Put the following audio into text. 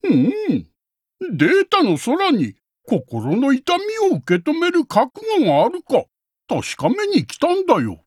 うん。データの空に心の痛みを受け止める覚悟があるか確かめに来たんだよ。